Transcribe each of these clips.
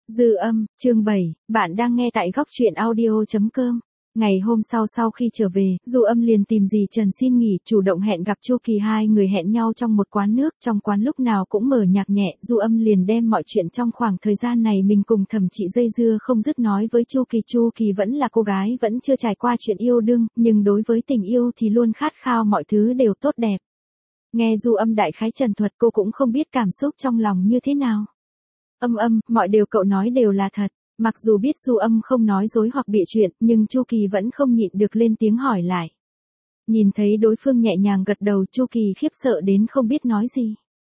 Dư âm, chương 7, bạn đang nghe tại góc truyện audio.com. Ngày hôm sau khi trở về, Du Âm liền tìm dì Trần xin nghỉ, chủ động hẹn gặp Chu Kỳ, hai người hẹn nhau trong một quán nước, trong quán lúc nào cũng mở nhạc nhẹ, Du Âm liền đem mọi chuyện trong khoảng thời gian này mình cùng Thẩm Trị dây dưa không dứt nói với Chu Kỳ. Chu Kỳ vẫn là cô gái vẫn chưa trải qua chuyện yêu đương, nhưng đối với tình yêu thì luôn khát khao mọi thứ đều tốt đẹp. Nghe Du Âm đại khái trần thuật, cô cũng không biết cảm xúc trong lòng như thế nào. Mọi điều cậu nói đều là thật. Mặc dù biết Du Âm không nói dối hoặc bịa chuyện, nhưng Chu Kỳ vẫn không nhịn được lên tiếng hỏi lại. Nhìn thấy đối phương nhẹ nhàng gật đầu, Chu Kỳ khiếp sợ đến không biết nói gì.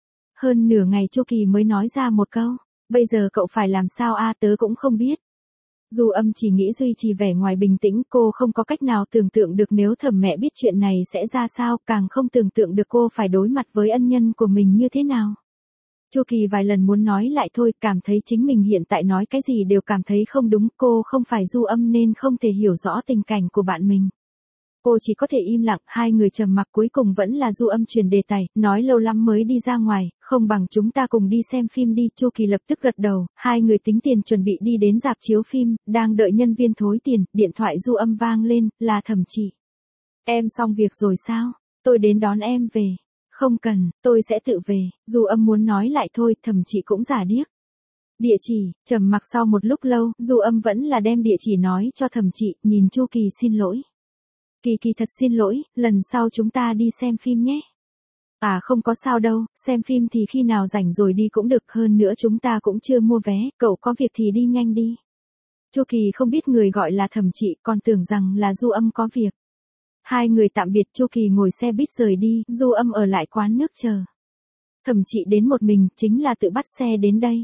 Hơn nửa ngày Chu Kỳ mới nói ra một câu, bây giờ cậu phải làm sao tớ cũng không biết. Du Âm chỉ nghĩ duy trì vẻ ngoài bình tĩnh, cô không có cách nào tưởng tượng được nếu Thẩm mẹ biết chuyện này sẽ ra sao, càng không tưởng tượng được cô phải đối mặt với ân nhân của mình như thế nào. Chu Kỳ vài lần muốn nói lại thôi, cảm thấy chính mình hiện tại nói cái gì đều cảm thấy không đúng, cô không phải Du Âm nên không thể hiểu rõ tình cảnh của bạn mình. Cô chỉ có thể im lặng, hai người trầm mặc, cuối cùng vẫn là Du Âm chuyển đề tài, nói lâu lắm mới đi ra ngoài, không bằng chúng ta cùng đi xem phim đi. Chu Kỳ lập tức gật đầu, hai người tính tiền chuẩn bị đi đến rạp chiếu phim, đang đợi nhân viên thối tiền, điện thoại Du Âm vang lên, là Thẩm Trị. Em xong việc rồi sao? Tôi đến đón em về. Không cần, tôi sẽ tự về. Du Âm muốn nói lại thôi, Thẩm Trị cũng giả điếc. Địa chỉ, trầm mặc sau một lúc lâu, Du Âm vẫn là đem địa chỉ nói cho Thẩm Trị, nhìn Chu Kỳ xin lỗi. Kỳ thật xin lỗi, lần sau chúng ta đi xem phim nhé. Không có sao đâu, xem phim thì khi nào rảnh rồi đi cũng được, hơn nữa chúng ta cũng chưa mua vé, cậu có việc thì đi nhanh đi. Chu Kỳ không biết người gọi là Thẩm Trị, còn tưởng rằng là Du Âm có việc. Hai người tạm biệt, Chu Kỳ ngồi xe buýt rời đi, Du Âm ở lại quán nước chờ. Thẩm Trị đến một mình, chính là tự bắt xe đến đây.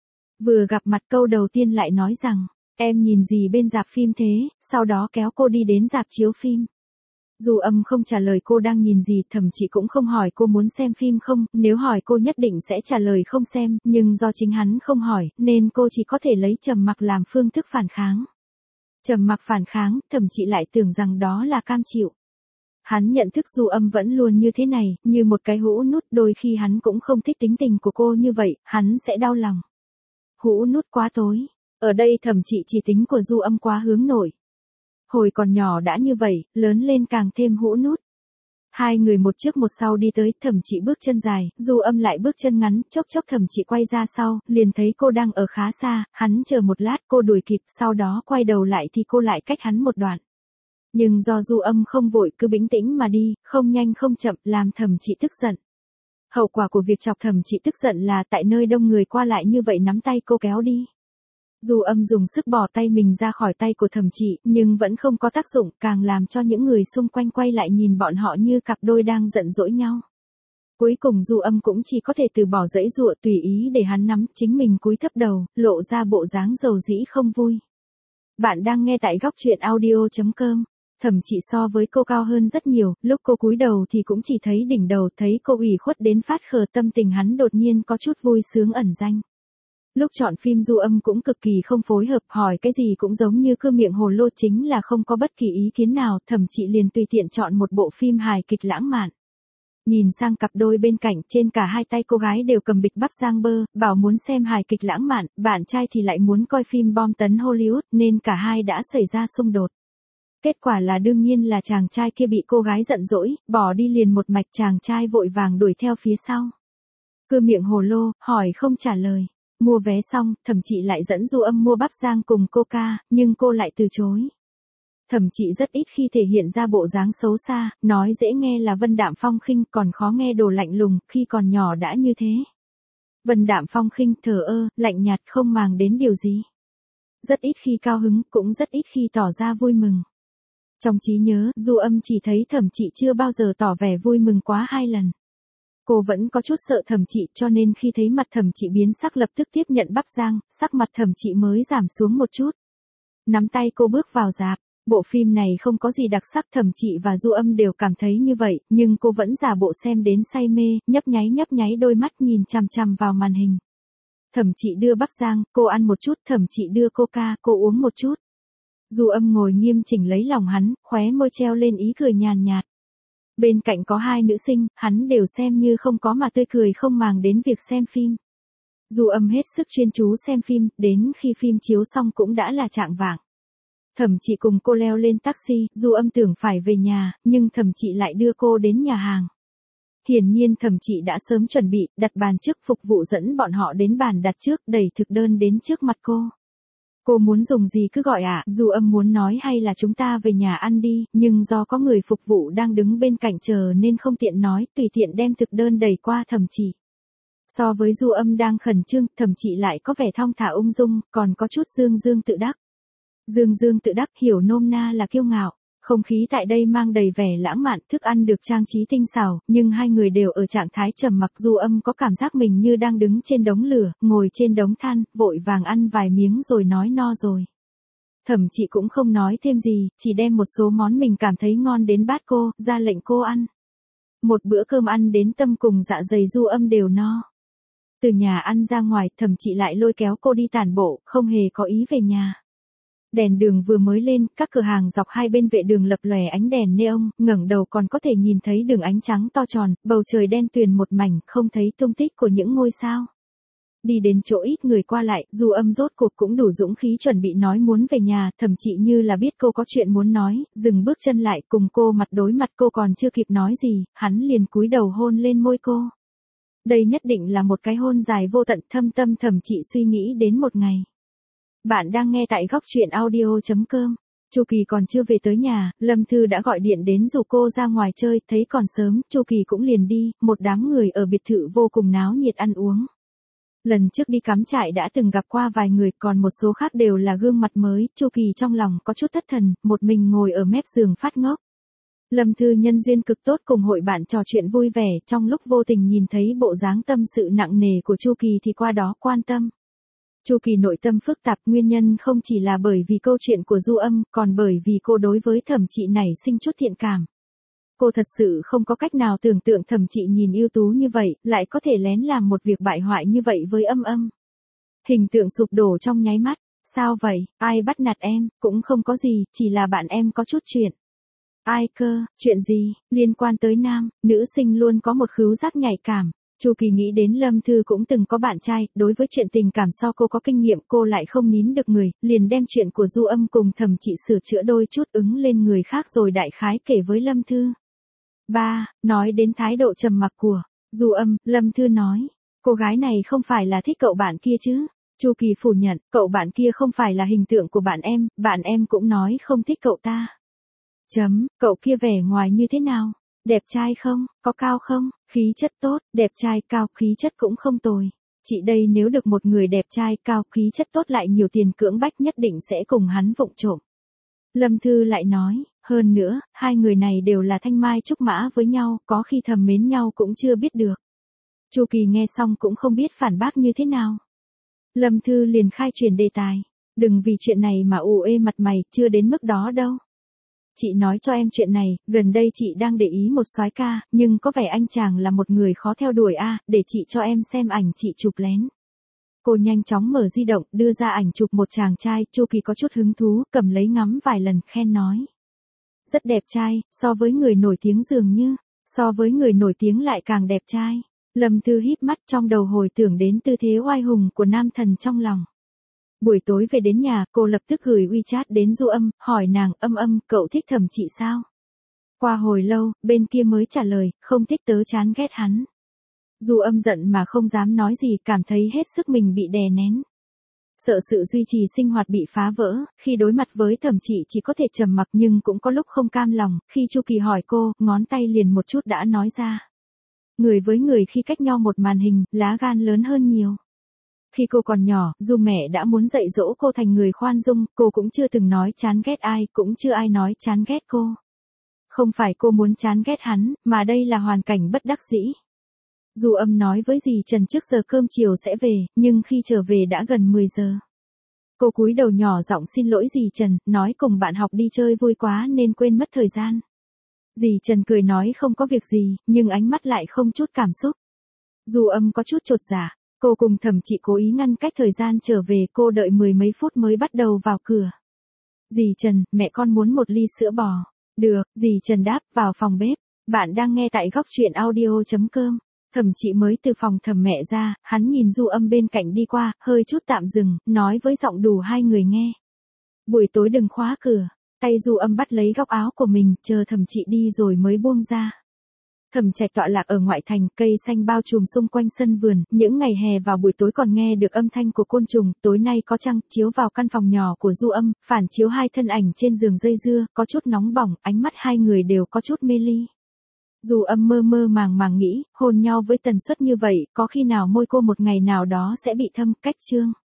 Vừa gặp mặt câu đầu tiên lại nói rằng, em nhìn gì bên rạp phim thế, sau đó kéo cô đi đến rạp chiếu phim. Du Âm không trả lời cô đang nhìn gì, Thẩm Trị cũng không hỏi cô muốn xem phim không, nếu hỏi cô nhất định sẽ trả lời không xem, nhưng do chính hắn không hỏi, nên cô chỉ có thể lấy trầm mặc làm phương thức phản kháng. Trầm mặc phản kháng, Thẩm Trị lại tưởng rằng đó là cam chịu. Hắn nhận thức Du Âm vẫn luôn như thế này, như một cái hũ nút, đôi khi hắn cũng không thích tính tình của cô như vậy, hắn sẽ đau lòng. Hũ nút quá tối. Ở đây Thẩm Trị chỉ tính của Du Âm quá hướng nội. Hồi còn nhỏ đã như vậy, lớn lên càng thêm hũ nút. Hai người một trước một sau đi tới, Thẩm Trị bước chân dài, Du Âm lại bước chân ngắn, chốc Thẩm Trị quay ra sau, liền thấy cô đang ở khá xa, hắn chờ một lát, cô đuổi kịp, sau đó quay đầu lại thì cô lại cách hắn một đoạn. Nhưng do Du Âm không vội, cứ bình tĩnh mà đi, không nhanh không chậm, làm Thẩm Trị tức giận. Hậu quả của việc chọc Thẩm Trị tức giận là tại nơi đông người qua lại như vậy nắm tay cô kéo đi. Du Âm dùng sức bỏ tay mình ra khỏi tay của Thẩm Trị, nhưng vẫn không có tác dụng, càng làm cho những người xung quanh quay lại nhìn bọn họ như cặp đôi đang giận dỗi nhau. Cuối cùng Du Âm cũng chỉ có thể từ bỏ giãy giụa, tùy ý để hắn nắm, chính mình cúi thấp đầu, lộ ra bộ dáng dầu dĩ không vui. Bạn đang nghe tại góc truyện audio.com. Thẩm Trị so với cô cao hơn rất nhiều, lúc cô cúi đầu thì cũng chỉ thấy đỉnh đầu, thấy cô ủy khuất đến phát khờ, tâm tình hắn đột nhiên có chút vui sướng ẩn danh. Lúc chọn phim Du Âm cũng cực kỳ không phối hợp, hỏi cái gì cũng giống như cưa miệng hồ lô, chính là không có bất kỳ ý kiến nào, Thẩm Trị liền tùy tiện chọn một bộ phim hài kịch lãng mạn. Nhìn sang cặp đôi bên cạnh, trên cả hai tay cô gái đều cầm bịch bắp Giang Bơ, bảo muốn xem hài kịch lãng mạn, bạn trai thì lại muốn coi phim bom tấn Hollywood, nên cả hai đã xảy ra xung đột. Kết quả là đương nhiên là chàng trai kia bị cô gái giận dỗi, bỏ đi liền một mạch, chàng trai vội vàng đuổi theo phía sau. Cưa miệng hồ lô, hỏi không trả lời. Mua vé xong, Thẩm Trị lại dẫn Du Âm mua bắp rang cùng coca, nhưng cô lại từ chối. Thẩm Trị rất ít khi thể hiện ra bộ dáng xấu xa, nói dễ nghe là vân đạm phong khinh, còn khó nghe đồ lạnh lùng, khi còn nhỏ đã như thế. Vân đạm phong khinh, thờ ơ, lạnh nhạt, không màng đến điều gì. Rất ít khi cao hứng, cũng rất ít khi tỏ ra vui mừng. Trong trí nhớ, Du Âm chỉ thấy Thẩm Trị chưa bao giờ tỏ vẻ vui mừng quá 2 lần. Cô vẫn có chút sợ Thẩm Trị, cho nên khi thấy mặt Thẩm Trị biến sắc lập tức tiếp nhận bắp rang, sắc mặt Thẩm Trị mới giảm xuống một chút. Nắm tay cô bước vào rạp, bộ phim này không có gì đặc sắc, Thẩm Trị và Du Âm đều cảm thấy như vậy, nhưng cô vẫn giả bộ xem đến say mê, nhấp nháy đôi mắt nhìn chằm chằm vào màn hình. Thẩm Trị đưa bắp rang, cô ăn một chút, Thẩm Trị đưa coca, cô uống một chút. Du Âm ngồi nghiêm chỉnh lấy lòng hắn, khóe môi treo lên ý cười nhàn nhạt. Bên cạnh có hai nữ sinh, hắn đều xem như không có mà tươi cười không màng đến việc xem phim. Du Âm hết sức chuyên chú xem phim, đến khi phim chiếu xong cũng đã là chạng vạng. Thẩm Chị cùng cô leo lên taxi, Du Âm tưởng phải về nhà, nhưng Thẩm Chị lại đưa cô đến nhà hàng. Hiển nhiên Thẩm Chị đã sớm chuẩn bị, đặt bàn trước, phục vụ dẫn bọn họ đến bàn đặt trước, đẩy thực đơn đến trước mặt cô. Cô muốn dùng gì cứ gọi ạ. Du Âm muốn nói hay là chúng ta về nhà ăn đi, nhưng do có người phục vụ đang đứng bên cạnh chờ nên không tiện nói, tùy tiện đem thực đơn đẩy qua Thẩm Chị. So với Du Âm đang khẩn trương, Thẩm Chị lại có vẻ thong thả ung dung, còn có chút dương dương tự đắc. Dương dương tự đắc hiểu nôm na là kiêu ngạo. Không khí tại đây mang đầy vẻ lãng mạn, thức ăn được trang trí tinh xảo, nhưng hai người đều ở trạng thái trầm mặc. Du Âm có cảm giác mình như đang đứng trên đống lửa, ngồi trên đống than, vội vàng ăn vài miếng rồi nói no rồi. Thẩm Chị cũng không nói thêm gì, chỉ đem một số món mình cảm thấy ngon đến bát cô, ra lệnh cô ăn. Một bữa cơm ăn đến tâm cùng dạ dày Du Âm đều no. Từ nhà ăn ra ngoài, Thẩm Chị lại lôi kéo cô đi tản bộ, không hề có ý về nhà. Đèn đường vừa mới lên, các cửa hàng dọc hai bên vệ đường lập lòe ánh đèn neon, ngẩng đầu còn có thể nhìn thấy đường ánh trắng to tròn, bầu trời đen tuyền một mảnh, không thấy tung tích của những ngôi sao. Đi đến chỗ ít người qua lại, Du Âm rốt cuộc cũng đủ dũng khí chuẩn bị nói muốn về nhà. Thẩm Chị như là biết cô có chuyện muốn nói, dừng bước chân lại cùng cô mặt đối mặt. Cô còn chưa kịp nói gì, hắn liền cúi đầu hôn lên môi cô. Đây nhất định là một cái hôn dài vô tận, thâm tâm. Thẩm Chị suy nghĩ đến một ngày. Bạn đang nghe tại góc truyện audio.com. Chu Kỳ còn chưa về tới nhà, Lâm Thư đã gọi điện đến rủ cô ra ngoài chơi, thấy còn sớm, Chu Kỳ cũng liền đi, một đám người ở biệt thự vô cùng náo nhiệt ăn uống. Lần trước đi cắm trại đã từng gặp qua vài người, còn một số khác đều là gương mặt mới. Chu Kỳ trong lòng có chút thất thần, một mình ngồi ở mép giường phát ngốc. Lâm Thư nhân duyên cực tốt, cùng hội bạn trò chuyện vui vẻ, trong lúc vô tình nhìn thấy bộ dáng tâm sự nặng nề của Chu Kỳ thì qua đó quan tâm. Chu Kỳ nội tâm phức tạp, nguyên nhân không chỉ là bởi vì câu chuyện của Du Âm, còn bởi vì cô đối với Thẩm Chị nảy sinh chút thiện cảm. Cô thật sự không có cách nào tưởng tượng Thẩm Chị nhìn ưu tú như vậy, lại có thể lén làm một việc bại hoại như vậy với Âm Âm. Hình tượng sụp đổ trong nháy mắt. Sao vậy, ai bắt nạt em? Cũng không có gì, chỉ là bạn em có chút chuyện. Ai cơ, chuyện gì? Liên quan tới nam, nữ sinh luôn có một khứu giác nhạy cảm. Chu Kỳ nghĩ đến Lâm Thư cũng từng có bạn trai, đối với chuyện tình cảm so cô có kinh nghiệm, cô lại không nín được người, liền đem chuyện của Du Âm cùng Thẩm Chị sửa chữa đôi chút ứng lên người khác rồi đại khái kể với Lâm Thư. Nói đến thái độ trầm mặc của Du Âm, Lâm Thư nói, cô gái này không phải là thích cậu bạn kia chứ? Chu Kỳ phủ nhận, cậu bạn kia không phải là hình tượng của bạn em cũng nói không thích cậu ta. Cậu kia vẻ ngoài như thế nào? Đẹp trai không? Có cao không? Khí chất tốt, đẹp trai cao, khí chất cũng không tồi. Chị đây nếu được một người đẹp trai cao, khí chất tốt lại nhiều tiền cưỡng bách nhất định sẽ cùng hắn vụng trộm. Lâm Thư lại nói, hơn nữa, hai người này đều là thanh mai trúc mã với nhau, có khi thầm mến nhau cũng chưa biết được. Chu Kỳ nghe xong cũng không biết phản bác như thế nào. Lâm Thư liền khai chuyển đề tài. Đừng vì chuyện này mà ù ê mặt mày, chưa đến mức đó đâu. Chị nói cho em chuyện này, gần đây chị đang để ý một soái ca, nhưng có vẻ anh chàng là một người khó theo đuổi để chị cho em xem ảnh chị chụp lén. Cô nhanh chóng mở di động, đưa ra ảnh chụp một chàng trai. Chu Kỳ có chút hứng thú, cầm lấy ngắm vài lần, khen nói. Rất đẹp trai, so với người nổi tiếng dường như, so với người nổi tiếng lại càng đẹp trai. Lâm Thư híp mắt, trong đầu hồi tưởng đến tư thế oai hùng của nam thần trong lòng. Buổi tối về đến nhà, cô lập tức gửi WeChat đến Du Âm, hỏi nàng, Âm, cậu thích Thẩm Chị sao? Qua hồi lâu, bên kia mới trả lời, không thích, tớ chán ghét hắn. Du Âm giận mà không dám nói gì, cảm thấy hết sức mình bị đè nén. Sợ sự duy trì sinh hoạt bị phá vỡ, khi đối mặt với Thẩm Chị chỉ có thể trầm mặc nhưng cũng có lúc không cam lòng, khi Chu Kỳ hỏi cô, ngón tay liền một chút đã nói ra. Người với người khi cách nhau một màn hình, lá gan lớn hơn nhiều. Khi cô còn nhỏ, dù mẹ đã muốn dạy dỗ cô thành người khoan dung, cô cũng chưa từng nói chán ghét ai, cũng chưa ai nói chán ghét cô. Không phải cô muốn chán ghét hắn, mà đây là hoàn cảnh bất đắc dĩ. Du Âm nói với dì Trần trước giờ cơm chiều sẽ về, nhưng khi trở về đã gần 10 giờ. Cô cúi đầu nhỏ giọng xin lỗi dì Trần, nói cùng bạn học đi chơi vui quá nên quên mất thời gian. Dì Trần cười nói không có việc gì, nhưng ánh mắt lại không chút cảm xúc. Du Âm có chút chột dạ. Cô cùng Thẩm Chị cố ý ngăn cách thời gian trở về, cô đợi 10 mấy phút mới bắt đầu vào cửa. Dì Trần, mẹ con muốn một ly sữa bò. Được, dì Trần đáp, vào phòng bếp. Bạn đang nghe tại góc truyện audio.com. Thẩm Trị mới từ phòng Thẩm mẹ ra, hắn nhìn Du Âm bên cạnh đi qua, hơi chút tạm dừng, nói với giọng đủ hai người nghe. Buổi tối đừng khóa cửa. Tay Du Âm bắt lấy góc áo của mình, chờ Thẩm Trị đi rồi mới buông ra. Thẩm Trạch tọa lạc ở ngoại thành, cây xanh bao trùm xung quanh sân vườn, những ngày hè vào buổi tối còn nghe được âm thanh của côn trùng, tối nay có trăng chiếu vào căn phòng nhỏ của Du Âm, phản chiếu hai thân ảnh trên giường dây dưa, có chút nóng bỏng, ánh mắt hai người đều có chút mê ly. Du Âm mơ mơ màng nghĩ, hôn nhau với tần suất như vậy, có khi nào môi cô một ngày nào đó sẽ bị thâm cách chương.